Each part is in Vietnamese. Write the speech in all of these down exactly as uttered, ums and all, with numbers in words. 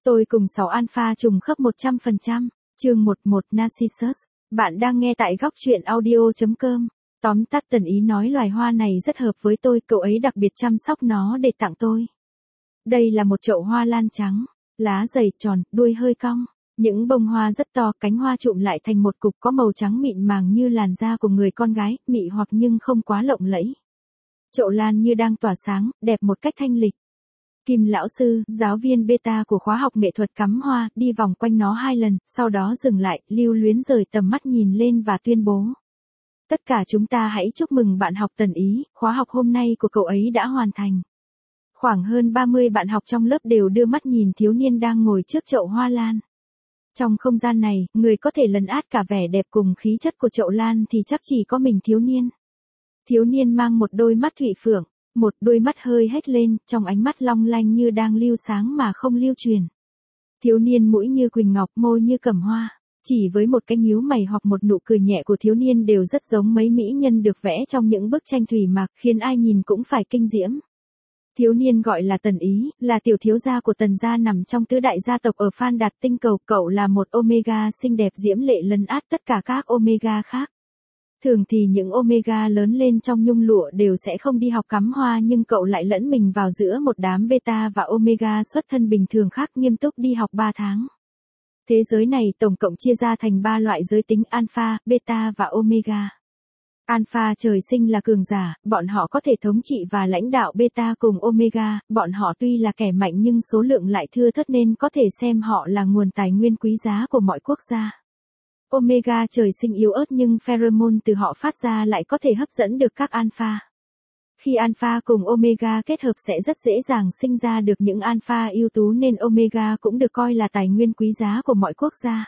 Tôi cùng sáu alpha trùng khớp một trăm phần trăm. Chương mười một Narcissus. Bạn đang nghe tại góc truyện audio chấm com. Tóm tắt Tần Ý nói loài hoa này rất hợp với tôi, cậu ấy đặc biệt chăm sóc nó để tặng tôi. Đây là một chậu hoa lan trắng, lá dày tròn, đuôi hơi cong. Những bông hoa rất to, cánh hoa trụm lại thành một cục có màu trắng mịn màng như làn da của người con gái, mị hoặc nhưng không quá lộng lẫy. Chậu lan như đang tỏa sáng, đẹp một cách thanh lịch. Kim lão sư, giáo viên beta của khóa học nghệ thuật cắm hoa, đi vòng quanh nó hai lần, sau đó dừng lại, lưu luyến rời tầm mắt nhìn lên và tuyên bố. Tất cả chúng ta hãy chúc mừng bạn học Tần Ý, khóa học hôm nay của cậu ấy đã hoàn thành. Khoảng hơn ba mươi bạn học trong lớp đều đưa mắt nhìn thiếu niên đang ngồi trước chậu hoa lan. Trong không gian này, người có thể lấn át cả vẻ đẹp cùng khí chất của chậu lan thì chắc chỉ có mình thiếu niên. Thiếu niên mang một đôi mắt thủy phượng, một đôi mắt hơi hét lên, trong ánh mắt long lanh như đang lưu sáng mà không lưu truyền. Thiếu niên mũi như quỳnh ngọc, môi như cẩm hoa, chỉ với một cái nhíu mày hoặc một nụ cười nhẹ của thiếu niên đều rất giống mấy mỹ nhân được vẽ trong những bức tranh thủy mặc, khiến ai nhìn cũng phải kinh diễm. Thiếu niên gọi là Tần Ý, là tiểu thiếu gia của Tần gia nằm trong tứ đại gia tộc ở Phan Đạt Tinh Cầu, cậu là một Omega xinh đẹp diễm lệ lấn át tất cả các Omega khác. Thường thì những Omega lớn lên trong nhung lụa đều sẽ không đi học cắm hoa, nhưng cậu lại lẫn mình vào giữa một đám Beta và Omega xuất thân bình thường khác, nghiêm túc đi học ba tháng. Thế giới này tổng cộng chia ra thành ba loại giới tính: Alpha, Beta và Omega. Alpha trời sinh là cường giả, bọn họ có thể thống trị và lãnh đạo. Beta cùng Omega, bọn họ tuy là kẻ mạnh nhưng số lượng lại thưa thớt nên có thể xem họ là nguồn tài nguyên quý giá của mọi quốc gia. Omega trời sinh yếu ớt nhưng pheromone từ họ phát ra lại có thể hấp dẫn được các alpha. Khi alpha cùng Omega kết hợp sẽ rất dễ dàng sinh ra được những alpha ưu tú, nên Omega cũng được coi là tài nguyên quý giá của mọi quốc gia.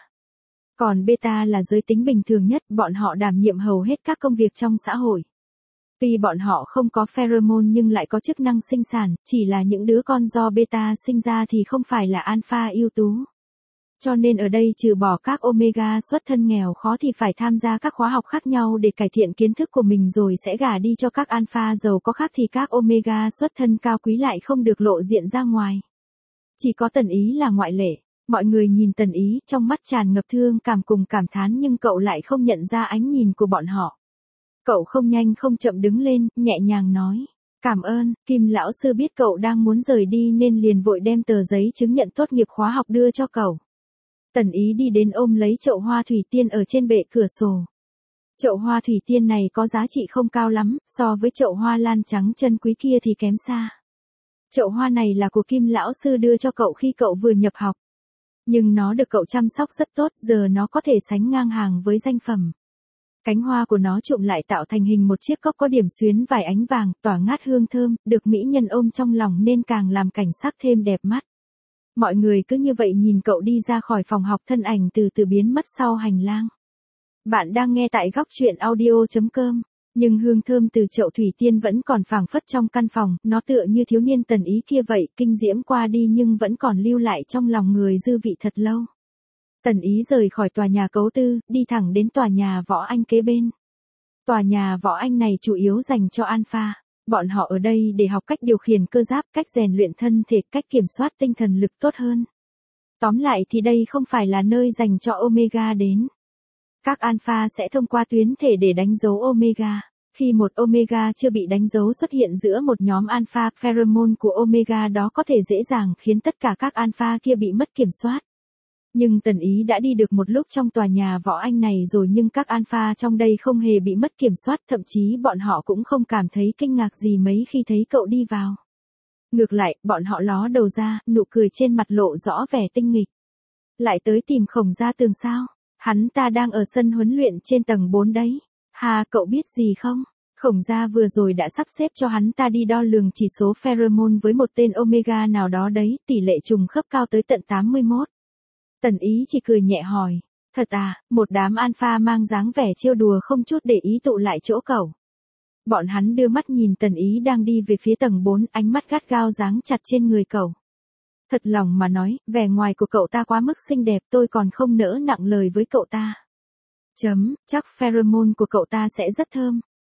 Còn Beta là giới tính bình thường nhất, bọn họ đảm nhiệm hầu hết các công việc trong xã hội. Tuy bọn họ không có pheromone nhưng lại có chức năng sinh sản, chỉ là những đứa con do Beta sinh ra thì không phải là alpha ưu tú. Cho nên ở đây trừ bỏ các Omega xuất thân nghèo khó thì phải tham gia các khóa học khác nhau để cải thiện kiến thức của mình rồi sẽ gả đi cho các alpha giàu có khác, thì các Omega xuất thân cao quý lại không được lộ diện ra ngoài. Chỉ có Tần Ý là ngoại lệ. Mọi người nhìn Tần Ý, trong mắt tràn ngập thương cảm cùng cảm thán, nhưng cậu lại không nhận ra ánh nhìn của bọn họ. Cậu không nhanh không chậm đứng lên, nhẹ nhàng nói. Cảm ơn. Kim lão sư biết cậu đang muốn rời đi nên liền vội đem tờ giấy chứng nhận tốt nghiệp khóa học đưa cho cậu. Tần Ý đi đến ôm lấy chậu hoa thủy tiên ở trên bệ cửa sổ. Chậu hoa thủy tiên này có giá trị không cao lắm, so với chậu hoa lan trắng chân quý kia thì kém xa. Chậu hoa này là của Kim lão sư đưa cho cậu khi cậu vừa nhập học. Nhưng nó được cậu chăm sóc rất tốt, giờ nó có thể sánh ngang hàng với danh phẩm. Cánh hoa của nó trụm lại tạo thành hình một chiếc cốc có điểm xuyến vài ánh vàng, tỏa ngát hương thơm, được mỹ nhân ôm trong lòng nên càng làm cảnh sắc thêm đẹp mắt. Mọi người cứ như vậy nhìn cậu đi ra khỏi phòng học, thân ảnh từ từ biến mất sau hành lang. Bạn đang nghe tại góc truyện audio chấm com. Nhưng hương thơm từ chậu thủy tiên vẫn còn phảng phất trong căn phòng, nó tựa như thiếu niên Tần Ý kia vậy, kinh diễm qua đi nhưng vẫn còn lưu lại trong lòng người dư vị thật lâu. Tần Ý rời khỏi tòa nhà Cấu Tư, đi thẳng đến tòa nhà Võ Anh kế bên. Tòa nhà Võ Anh này chủ yếu dành cho alpha. Bọn họ ở đây để học cách điều khiển cơ giáp, cách rèn luyện thân thể, cách kiểm soát tinh thần lực tốt hơn. Tóm lại thì đây không phải là nơi dành cho Omega đến. Các alpha sẽ thông qua tuyến thể để đánh dấu Omega. Khi một Omega chưa bị đánh dấu xuất hiện giữa một nhóm alpha, pheromone của Omega đó có thể dễ dàng khiến tất cả các alpha kia bị mất kiểm soát. Nhưng Tần Ý đã đi được một lúc trong tòa nhà Võ Anh này rồi, nhưng các alpha trong đây không hề bị mất kiểm soát, thậm chí bọn họ cũng không cảm thấy kinh ngạc gì mấy khi thấy cậu đi vào. Ngược lại, bọn họ ló đầu ra, nụ cười trên mặt lộ rõ vẻ tinh nghịch. Lại tới tìm Khổng Gia Tường sao? Hắn ta đang ở sân huấn luyện trên tầng bốn đấy. Hà, cậu biết gì không? Khổng Gia vừa rồi đã sắp xếp cho hắn ta đi đo lường chỉ số pheromone với một tên Omega nào đó đấy, tỷ lệ trùng khớp cao tới tận tám mươi mốt. Tần Ý chỉ cười nhẹ hỏi. Thật à? Một đám alpha mang dáng vẻ trêu đùa không chút để ý tụ lại chỗ cậu. Bọn hắn đưa mắt nhìn Tần Ý đang đi về phía tầng bốn, ánh mắt gắt gao giáng chặt trên người cậu. Thật lòng mà nói, vẻ ngoài của cậu ta quá mức xinh đẹp, tôi còn không nỡ nặng lời với cậu ta. Chấm, chắc pheromone của cậu ta sẽ rất thơm.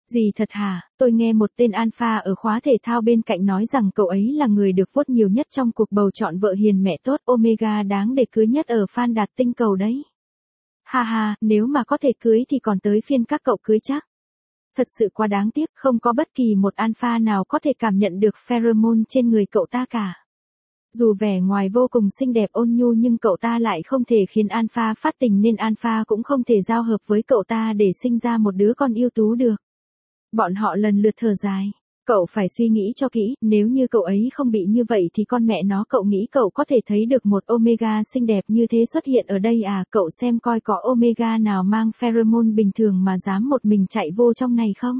Gì thật hả, tôi nghe một tên alpha ở khóa thể thao bên cạnh nói rằng cậu ấy là người được vote nhiều nhất trong cuộc bầu chọn vợ hiền mẹ tốt Omega đáng để cưới nhất ở fan đạt tinh cầu đấy. Ha ha, nếu mà có thể cưới thì còn tới phiên các cậu cưới chắc. Thật sự quá đáng tiếc, không có bất kỳ một alpha nào có thể cảm nhận được pheromone trên người cậu ta cả. Dù vẻ ngoài vô cùng xinh đẹp ôn nhu nhưng cậu ta lại không thể khiến alpha phát tình nên alpha cũng không thể giao hợp với cậu ta để sinh ra một đứa con ưu tú được. Bọn họ lần lượt thở dài. Cậu phải suy nghĩ cho kỹ, nếu như cậu ấy không bị như vậy thì con mẹ nó cậu nghĩ cậu có thể thấy được một Omega xinh đẹp như thế xuất hiện ở đây à, cậu xem coi có Omega nào mang pheromone bình thường mà dám một mình chạy vô trong này không?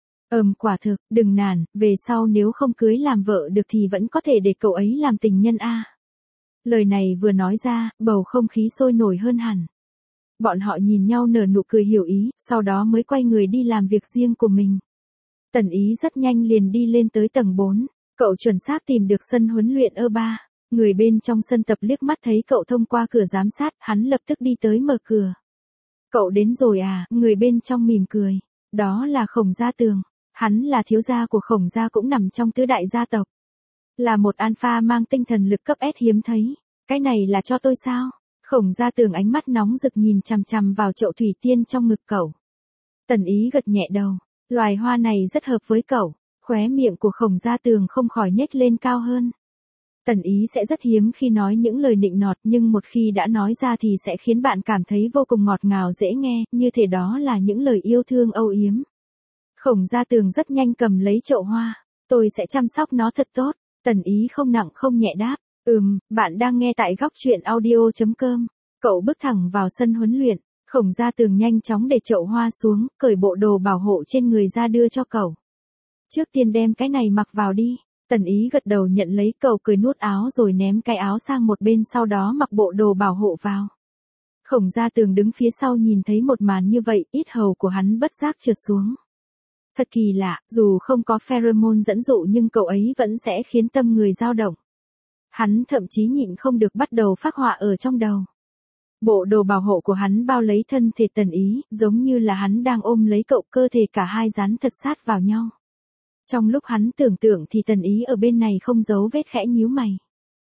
Ừm quả thực, đừng nản, về sau nếu không cưới làm vợ được thì vẫn có thể để cậu ấy làm tình nhân a. Lời này vừa nói ra, bầu không khí sôi nổi hơn hẳn. Bọn họ nhìn nhau nở nụ cười hiểu ý, sau đó mới quay người đi làm việc riêng của mình. Tần Ý rất nhanh liền đi lên tới tầng bốn, cậu chuẩn xác tìm được sân huấn luyện ơ ba. Người bên trong sân tập liếc mắt thấy cậu thông qua cửa giám sát, hắn lập tức đi tới mở cửa. Cậu đến rồi à, người bên trong mỉm cười. Đó là Khổng Gia Tường. Hắn là thiếu gia của Khổng Gia cũng nằm trong tứ đại gia tộc. Là một alpha mang tinh thần lực cấp S hiếm thấy. Cái này là cho tôi sao? Khổng Gia Tường ánh mắt nóng rực nhìn chằm chằm vào chậu thủy tiên trong ngực cậu. Tần Ý gật nhẹ đầu. Loài hoa này rất hợp với cậu. Khóe miệng của Khổng Gia Tường không khỏi nhếch lên cao hơn. Tần Ý sẽ rất hiếm khi nói những lời nịnh nọt nhưng một khi đã nói ra thì sẽ khiến bạn cảm thấy vô cùng ngọt ngào dễ nghe, như thể đó là những lời yêu thương âu yếm. Khổng Gia Tường rất nhanh cầm lấy chậu hoa. Tôi sẽ chăm sóc nó thật tốt. Tần Ý không nặng không nhẹ đáp. Ừm, bạn đang nghe tại góc truyện audio chấm com. Cậu bước thẳng vào sân huấn luyện. Khổng Gia Tường nhanh chóng để chậu hoa xuống, cởi bộ đồ bảo hộ trên người ra đưa cho cậu. Trước tiên đem cái này mặc vào đi. Tần Ý gật đầu nhận lấy, cậu cười nút áo rồi ném cái áo sang một bên, sau đó mặc bộ đồ bảo hộ vào. Khổng Gia Tường đứng phía sau nhìn thấy một màn như vậy, ít hầu của hắn bất giác trượt xuống. Thật kỳ lạ, dù không có pheromone dẫn dụ nhưng cậu ấy vẫn sẽ khiến tâm người dao động. Hắn thậm chí nhịn không được bắt đầu phác họa ở trong đầu. Bộ đồ bảo hộ của hắn bao lấy thân thể Tần Ý, giống như là hắn đang ôm lấy cậu, cơ thể cả hai dán thật sát vào nhau. Trong lúc hắn tưởng tượng thì Tần Ý ở bên này không giấu vết khẽ nhíu mày.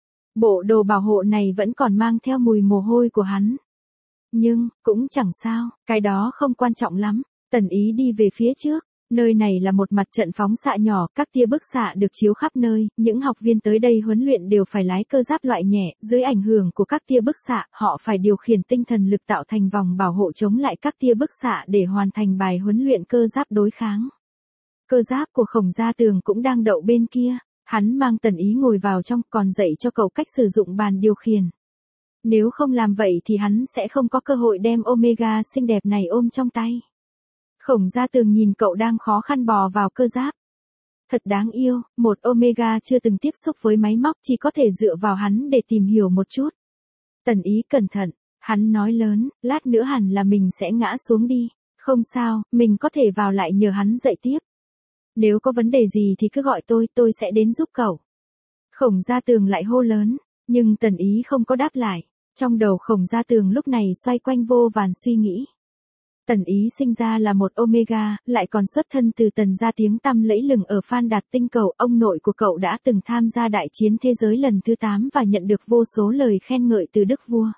Bộ đồ bảo hộ này vẫn còn mang theo mùi mồ hôi của hắn. Nhưng, cũng chẳng sao, cái đó không quan trọng lắm. Tần Ý đi về phía trước. Nơi này là một mặt trận phóng xạ nhỏ, các tia bức xạ được chiếu khắp nơi, những học viên tới đây huấn luyện đều phải lái cơ giáp loại nhẹ, dưới ảnh hưởng của các tia bức xạ, họ phải điều khiển tinh thần lực tạo thành vòng bảo hộ chống lại các tia bức xạ để hoàn thành bài huấn luyện cơ giáp đối kháng. Cơ giáp của Khổng Gia Tường cũng đang đậu bên kia, hắn mang Tần Ý ngồi vào trong, còn dạy cho cậu cách sử dụng bàn điều khiển. Nếu không làm vậy thì hắn sẽ không có cơ hội đem Omega xinh đẹp này ôm trong tay. Khổng Gia Tường nhìn cậu đang khó khăn bò vào cơ giáp. Thật đáng yêu, một Omega chưa từng tiếp xúc với máy móc chỉ có thể dựa vào hắn để tìm hiểu một chút. Tần Ý cẩn thận, hắn nói lớn, lát nữa hẳn là mình sẽ ngã xuống đi. Không sao, mình có thể vào lại nhờ hắn dạy tiếp. Nếu có vấn đề gì thì cứ gọi tôi, tôi sẽ đến giúp cậu. Khổng Gia Tường lại hô lớn, nhưng Tần Ý không có đáp lại. Trong đầu Khổng Gia Tường lúc này xoay quanh vô vàn suy nghĩ. Tần Ý sinh ra là một Omega, lại còn xuất thân từ Tần gia tiếng tăm lẫy lừng ở Phan Đạt tinh cầu. Ông nội của cậu đã từng tham gia đại chiến thế giới lần thứ tám và nhận được vô số lời khen ngợi từ đức vua.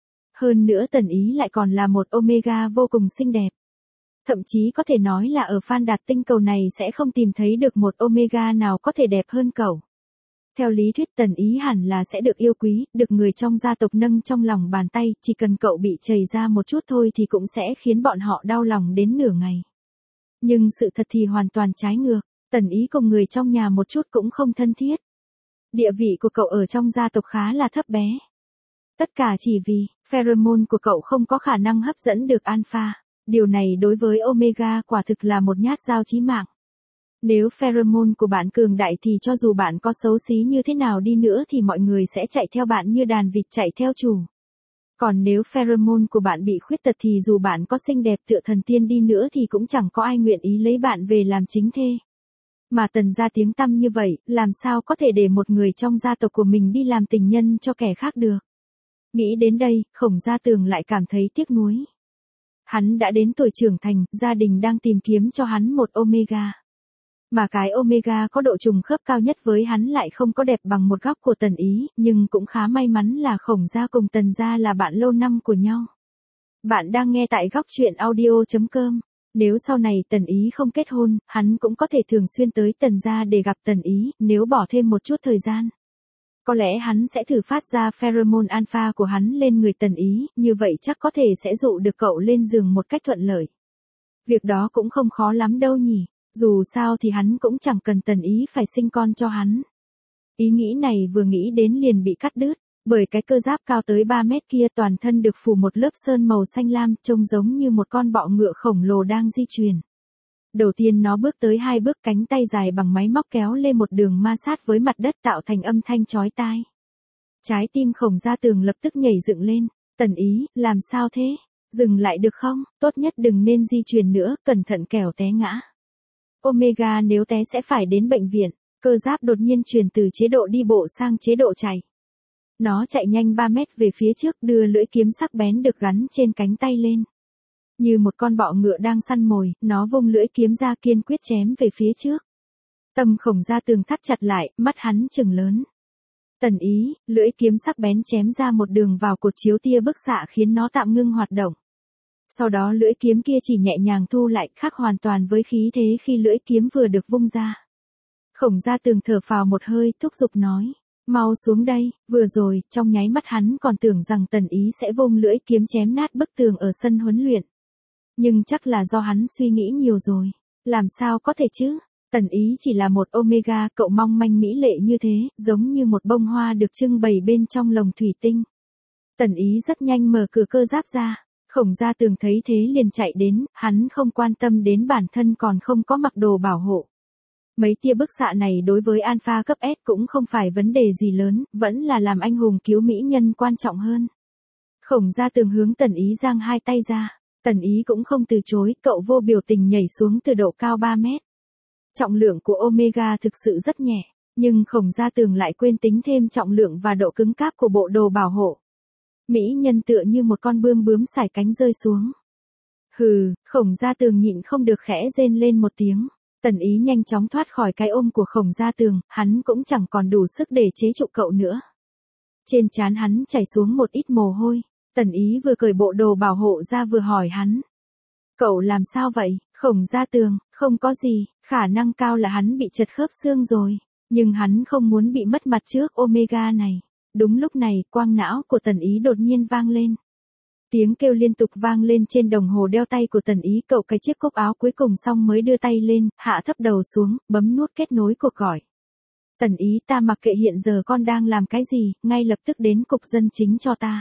Hơn nữa Tần Ý lại còn là một Omega vô cùng xinh đẹp. Thậm chí có thể nói là ở Phan Đạt tinh cầu này sẽ không tìm thấy được một Omega nào có thể đẹp hơn cậu. Theo lý thuyết Tần Ý hẳn là sẽ được yêu quý, được người trong gia tộc nâng trong lòng bàn tay, chỉ cần cậu bị chầy ra một chút thôi thì cũng sẽ khiến bọn họ đau lòng đến nửa ngày. Nhưng sự thật thì hoàn toàn trái ngược, Tần Ý cùng người trong nhà một chút cũng không thân thiết. Địa vị của cậu ở trong gia tộc khá là thấp bé. Tất cả chỉ vì, pheromone của cậu không có khả năng hấp dẫn được alpha. Điều này đối với Omega quả thực là một nhát dao chí mạng. Nếu pheromone của bạn cường đại thì cho dù bạn có xấu xí như thế nào đi nữa thì mọi người sẽ chạy theo bạn như đàn vịt chạy theo chủ. Còn nếu pheromone của bạn bị khuyết tật thì dù bạn có xinh đẹp tựa thần tiên đi nữa thì cũng chẳng có ai nguyện ý lấy bạn về làm chính thê. Mà Tần gia tiếng tăm như vậy, làm sao có thể để một người trong gia tộc của mình đi làm tình nhân cho kẻ khác được. Nghĩ đến đây, Khổng Gia Tường lại cảm thấy tiếc nuối. Hắn đã đến tuổi trưởng thành, gia đình đang tìm kiếm cho hắn một Omega. Mà cái Omega có độ trùng khớp cao nhất với hắn lại không có đẹp bằng một góc của Tần Ý, nhưng cũng khá may mắn là Khổng gia cùng Tần gia là bạn lâu năm của nhau. Bạn đang nghe tại góc truyện audio chấm com. Nếu sau này Tần Ý không kết hôn, hắn cũng có thể thường xuyên tới Tần gia để gặp Tần Ý, nếu bỏ thêm một chút thời gian. Có lẽ hắn sẽ thử phát ra pheromone alpha của hắn lên người Tần Ý, như vậy chắc có thể sẽ dụ được cậu lên giường một cách thuận lợi. Việc đó cũng không khó lắm đâu nhỉ, dù sao thì hắn cũng chẳng cần Tần Ý phải sinh con cho hắn. Ý nghĩ này vừa nghĩ đến liền bị cắt đứt, bởi cái cơ giáp cao tới ba mét kia toàn thân được phủ một lớp sơn màu xanh lam, trông giống như một con bọ ngựa khổng lồ đang di chuyển. Đầu tiên nó bước tới hai bước, cánh tay dài bằng máy móc kéo lên một đường ma sát với mặt đất tạo thành âm thanh chói tai. Trái tim Khổng Gia Tường lập tức nhảy dựng lên. Tần Ý, làm sao thế? Dừng lại được không? Tốt nhất đừng nên di chuyển nữa, cẩn thận kẻo té ngã. Omega nếu té sẽ phải đến bệnh viện. Cơ giáp đột nhiên chuyển từ chế độ đi bộ sang chế độ chạy. Nó chạy nhanh ba mét về phía trước, đưa lưỡi kiếm sắc bén được gắn trên cánh tay lên. Như một con bọ ngựa đang săn mồi, nó vung lưỡi kiếm ra kiên quyết chém về phía trước. Tâm Khổng Gia Tường thắt chặt lại, mắt hắn trừng lớn. Tần Ý, lưỡi kiếm sắc bén chém ra một đường vào cột chiếu tia bức xạ khiến nó tạm ngưng hoạt động. Sau đó lưỡi kiếm kia chỉ nhẹ nhàng thu lại, khác hoàn toàn với khí thế khi lưỡi kiếm vừa được vung ra. Khổng Gia Tường thở phào một hơi, thúc giục nói. Mau xuống đây, vừa rồi, trong nháy mắt hắn còn tưởng rằng Tần Ý sẽ vung lưỡi kiếm chém nát bức tường ở sân huấn luyện. Nhưng chắc là do hắn suy nghĩ nhiều rồi. Làm sao có thể chứ? Tần Ý chỉ là một Omega, cậu mong manh mỹ lệ như thế, giống như một bông hoa được trưng bày bên trong lồng thủy tinh. Tần Ý rất nhanh mở cửa cơ giáp ra. Khổng Gia Tường thấy thế liền chạy đến, hắn không quan tâm đến bản thân còn không có mặc đồ bảo hộ. Mấy tia bức xạ này đối với alpha cấp S cũng không phải vấn đề gì lớn, vẫn là làm anh hùng cứu mỹ nhân quan trọng hơn. Khổng Gia Tường hướng Tần Ý giang hai tay ra. Tần Ý cũng không từ chối, cậu vô biểu tình nhảy xuống từ độ cao ba mét. Trọng lượng của Omega thực sự rất nhẹ, nhưng Khổng Gia Tường lại quên tính thêm trọng lượng và độ cứng cáp của bộ đồ bảo hộ. Mỹ nhân tựa như một con bươm bướm sải cánh rơi xuống. Hừ, Khổng Gia Tường nhịn không được khẽ rên lên một tiếng. Tần Ý nhanh chóng thoát khỏi cái ôm của Khổng Gia Tường, hắn cũng chẳng còn đủ sức để chế trụ cậu nữa. Trên trán hắn chảy xuống một ít mồ hôi. Tần Ý vừa cởi bộ đồ bảo hộ ra vừa hỏi hắn. Cậu làm sao vậy? Khổng Gia Tường, không có gì, khả năng cao là hắn bị chật khớp xương rồi. Nhưng hắn không muốn bị mất mặt trước Omega này. Đúng lúc này, quang não của Tần Ý đột nhiên vang lên. Tiếng kêu liên tục vang lên trên đồng hồ đeo tay của Tần Ý, cậu cái chiếc cúc áo cuối cùng xong mới đưa tay lên, hạ thấp đầu xuống, bấm nút kết nối cuộc gọi. Tần Ý, ta mặc kệ hiện giờ con đang làm cái gì, ngay lập tức đến cục dân chính cho ta.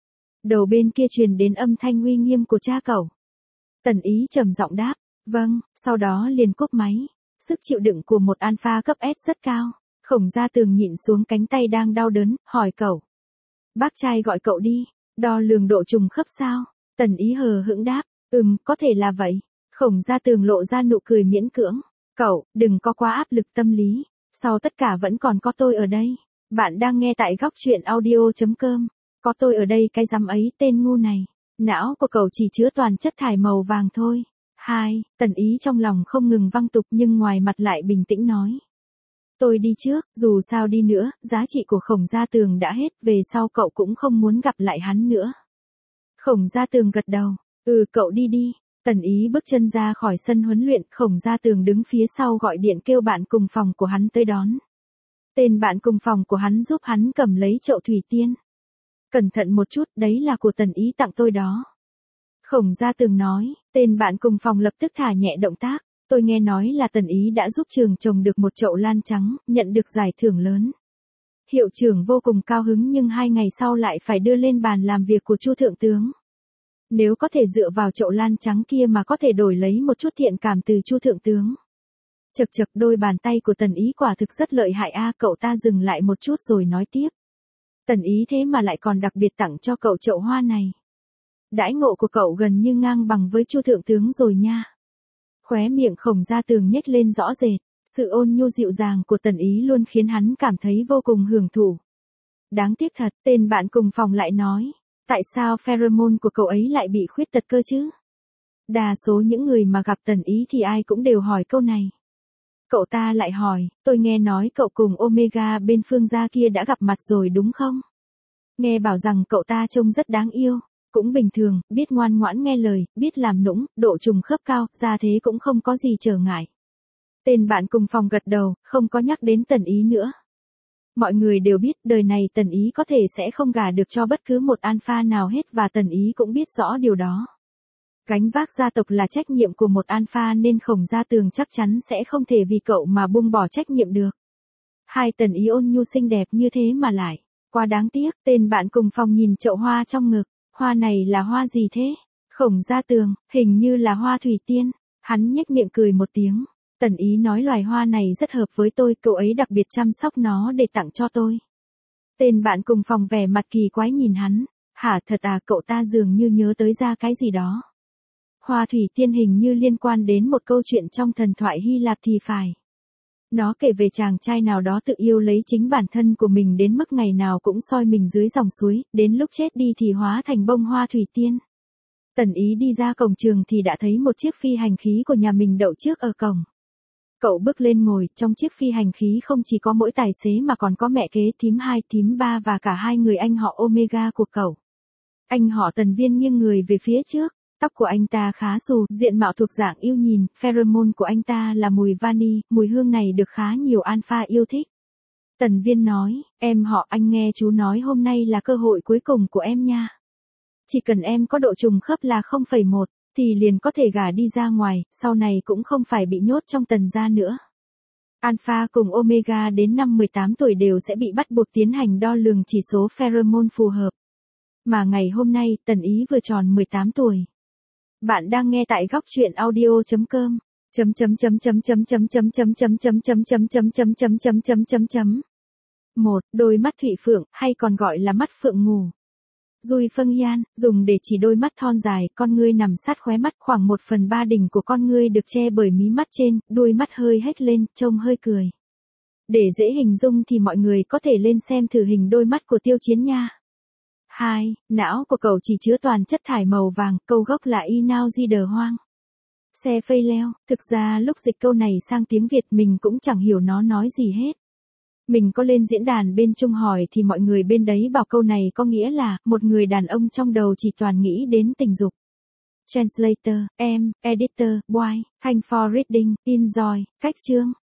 Đầu bên kia truyền đến âm thanh uy nghiêm của cha cậu. Tần Ý trầm giọng đáp, vâng, sau đó liền cúp máy. Sức chịu đựng của một alpha cấp S rất cao. Khổng Gia Tường nhịn xuống cánh tay đang đau đớn, hỏi cậu. Bác trai gọi cậu đi, đo lường độ trùng khớp sao? Tần Ý hờ hững đáp, ừm, có thể là vậy. Khổng Gia Tường lộ ra nụ cười miễn cưỡng. Cậu, đừng có quá áp lực tâm lý. Sau tất cả vẫn còn có tôi ở đây. Bạn đang nghe tại góc truyện audio chấm com. Có tôi ở đây cái rắm ấy, tên ngu này. Não của cậu chỉ chứa toàn chất thải màu vàng thôi. Hai, Tần Ý trong lòng không ngừng văng tục nhưng ngoài mặt lại bình tĩnh nói. Tôi đi trước, dù sao đi nữa, giá trị của Khổng Gia Tường đã hết, về sau cậu cũng không muốn gặp lại hắn nữa. Khổng Gia Tường gật đầu, ừ cậu đi đi. Tần Ý bước chân ra khỏi sân huấn luyện, Khổng Gia Tường đứng phía sau gọi điện kêu bạn cùng phòng của hắn tới đón. Tên bạn cùng phòng của hắn giúp hắn cầm lấy chậu thủy tiên. Cẩn thận một chút, đấy là của Tần Ý tặng tôi đó. Khổng Gia Tường nói, tên bạn cùng phòng lập tức thả nhẹ động tác. Tôi nghe nói là Tần Ý đã giúp trường trồng được một chậu lan trắng, nhận được giải thưởng lớn. Hiệu trưởng vô cùng cao hứng nhưng hai ngày sau lại phải đưa lên bàn làm việc của Chu Thượng Tướng. Nếu có thể dựa vào chậu lan trắng kia mà có thể đổi lấy một chút thiện cảm từ Chu Thượng Tướng. Chật chật, đôi bàn tay của Tần Ý quả thực rất lợi hại a. Cậu ta dừng lại một chút rồi nói tiếp. Tần Ý thế mà lại còn đặc biệt tặng cho cậu chậu hoa này. Đãi ngộ của cậu gần như ngang bằng với Chu Thượng Tướng rồi nha. Khóe miệng Khổng Gia Tường nhếch lên rõ rệt, sự ôn nhu dịu dàng của Tần Ý luôn khiến hắn cảm thấy vô cùng hưởng thụ. Đáng tiếc thật, tên bạn cùng phòng lại nói, tại sao pheromone của cậu ấy lại bị khuyết tật cơ chứ? Đa số những người mà gặp Tần Ý thì ai cũng đều hỏi câu này. Cậu ta lại hỏi, tôi nghe nói cậu cùng Omega bên Phương gia kia đã gặp mặt rồi đúng không? Nghe bảo rằng cậu ta trông rất đáng yêu, cũng bình thường, biết ngoan ngoãn nghe lời, biết làm nũng, độ trùng khớp cao, ra thế cũng không có gì trở ngại. Tên bạn cùng phòng gật đầu, không có nhắc đến Tần Ý nữa. Mọi người đều biết đời này Tần Ý có thể sẽ không gả được cho bất cứ một alpha nào hết và Tần Ý cũng biết rõ điều đó. Gánh vác gia tộc là trách nhiệm của một alpha nên Khổng Gia Tường chắc chắn sẽ không thể vì cậu mà buông bỏ trách nhiệm được. Hai Tần Ý ôn nhu xinh đẹp như thế mà lại, quá đáng tiếc. Tên bạn cùng phòng nhìn chậu hoa trong ngực, hoa này là hoa gì thế? Khổng Gia Tường, hình như là hoa thủy tiên. Hắn nhếch miệng cười một tiếng. Tần Ý nói loài hoa này rất hợp với tôi, cậu ấy đặc biệt chăm sóc nó để tặng cho tôi. Tên bạn cùng phòng vẻ mặt kỳ quái nhìn hắn. Hả, thật à? Cậu ta dường như nhớ tới ra cái gì đó. Hoa thủy tiên hình như liên quan đến một câu chuyện trong thần thoại Hy Lạp thì phải. Nó kể về chàng trai nào đó tự yêu lấy chính bản thân của mình đến mức ngày nào cũng soi mình dưới dòng suối, đến lúc chết đi thì hóa thành bông hoa thủy tiên. Tần Ý đi ra cổng trường thì đã thấy một chiếc phi hành khí của nhà mình đậu trước ở cổng. Cậu bước lên ngồi, trong chiếc phi hành khí không chỉ có mỗi tài xế mà còn có mẹ kế, thím hai, thím ba và cả hai người anh họ Omega của cậu. Anh họ Tần Viên nghiêng người về phía trước. Tóc của anh ta khá xù, diện mạo thuộc dạng yêu nhìn, pheromone của anh ta là mùi vani, mùi hương này được khá nhiều alpha yêu thích. Tần Viên nói, em họ, anh nghe chú nói hôm nay là cơ hội cuối cùng của em nha. Chỉ cần em có độ trùng khớp là không phẩy một, thì liền có thể gả đi ra ngoài, sau này cũng không phải bị nhốt trong Tần gia nữa. Alpha cùng Omega đến năm mười tám tuổi đều sẽ bị bắt buộc tiến hành đo lường chỉ số pheromone phù hợp. Mà ngày hôm nay, Tần Ý vừa tròn mười tám tuổi. Bạn đang nghe tại góc truyện audio chấm com. Chấm chấm chấm chấm chấm chấm chấm chấm chấm chấm chấm chấm chấm chấm chấm chấm chấm chấm chấm. một. Đôi mắt thủy phượng, hay còn gọi là mắt phượng ngủ. Dùi Phân Yan, dùng để chỉ đôi mắt thon dài, con ngươi nằm sát khóe mắt, khoảng một phần ba đỉnh của con ngươi được che bởi mí mắt trên, đuôi mắt hơi hét lên, trông hơi cười. Để dễ hình dung thì mọi người có thể lên xem thử hình đôi mắt của Tiêu Chiến nha. hai. Não của cậu chỉ chứa toàn chất thải màu vàng, câu gốc là y nao di đờ hoang. Xe phây leo, thực ra lúc dịch câu này sang tiếng Việt mình cũng chẳng hiểu nó nói gì hết. Mình có lên diễn đàn bên Trung hỏi thì mọi người bên đấy bảo câu này có nghĩa là, một người đàn ông trong đầu chỉ toàn nghĩ đến tình dục. Translator, em, editor, boy, thank for reading, enjoy, cách chương.